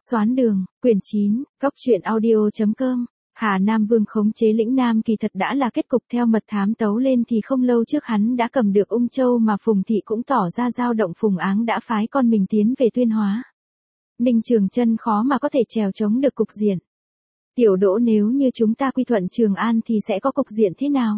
Xoán đường, quyển 9, góc truyện audio.com. Hà Nam Vương khống chế lĩnh Nam kỳ thật đã là kết cục. Theo mật thám tấu lên thì không lâu trước hắn đã cầm được Ung Châu, mà Phùng Thị cũng tỏ ra dao động. Phùng Áng đã phái con mình tiến về Tuyên Hóa. Ninh Trường Chân khó mà có thể trèo chống được cục diện. Tiểu Đỗ, nếu như chúng ta quy thuận Trường An thì sẽ có cục diện thế nào?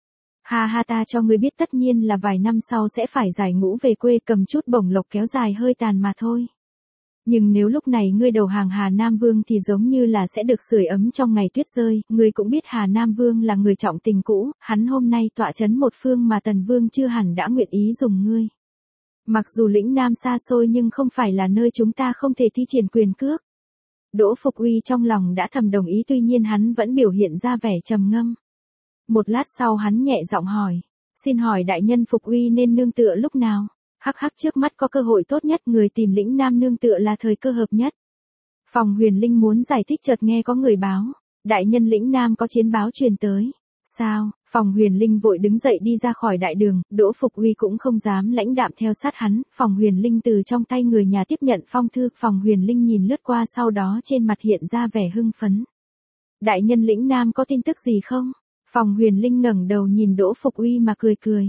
Ha ha, ta cho ngươi biết, tất nhiên là vài năm sau sẽ phải giải ngũ về quê, cầm chút bổng lộc kéo dài hơi tàn mà thôi. Nhưng nếu lúc này ngươi đầu hàng Hà Nam Vương thì giống như là sẽ được sưởi ấm trong ngày tuyết rơi. Ngươi cũng biết Hà Nam Vương là người trọng tình cũ, hắn hôm nay tọa chấn một phương mà Tần Vương chưa hẳn đã nguyện ý dùng ngươi. Mặc dù lĩnh Nam xa xôi nhưng không phải là nơi chúng ta không thể thi triển quyền cước. Đỗ Phục Uy trong lòng đã thầm đồng ý, tuy nhiên hắn vẫn biểu hiện ra vẻ trầm ngâm. Một lát sau hắn nhẹ giọng hỏi, xin hỏi đại nhân Phục Uy nên nương tựa lúc nào? Hắc hắc, trước mắt có cơ hội tốt nhất, người tìm lĩnh Nam nương tựa là thời cơ hợp nhất. Phòng Huyền Linh muốn giải thích chợt nghe có người báo, đại nhân lĩnh Nam có chiến báo truyền tới. Sao? Phòng Huyền Linh vội đứng dậy đi ra khỏi đại đường. Đỗ Phục Uy cũng không dám lãnh đạm theo sát hắn. Phòng Huyền Linh từ trong tay người nhà tiếp nhận phong thư. Phòng Huyền Linh nhìn lướt qua, sau đó trên mặt hiện ra vẻ hưng phấn. Đại nhân lĩnh Nam có tin tức gì không? Phòng Huyền Linh ngẩng đầu nhìn Đỗ Phục Uy mà cười cười.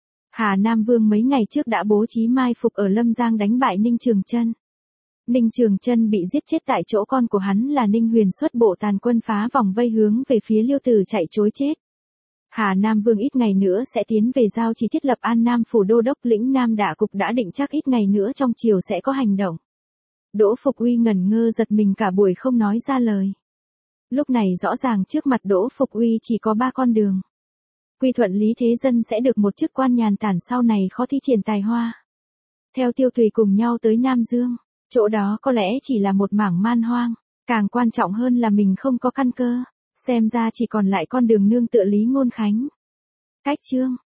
Hà Nam Vương mấy ngày trước đã bố trí mai phục ở Lâm Giang đánh bại Ninh Trường Chân. Ninh Trường Chân bị giết chết tại chỗ, con của hắn là Ninh Huyền xuất bộ tàn quân phá vòng vây hướng về phía Liêu Tử chạy trối chết. Hà Nam Vương ít ngày nữa sẽ tiến về giao chỉ thiết lập An Nam phủ đô đốc, lĩnh Nam đả cục đã định chắc ít ngày nữa trong triều sẽ có hành động. Đỗ Phục Uy ngẩn ngơ giật mình cả buổi không nói ra lời. Lúc này rõ ràng trước mặt Đỗ Phục Uy chỉ có ba con đường. Quy thuận Lý Thế Dân sẽ được một chức quan nhàn tản, sau này khó thi triển tài hoa. Theo Tiêu Tùy cùng nhau tới Nam Dương, chỗ đó có lẽ chỉ là một mảng man hoang, càng quan trọng hơn là mình không có căn cơ, xem ra chỉ còn lại con đường nương tựa Lý Ngôn Khánh. Cách chương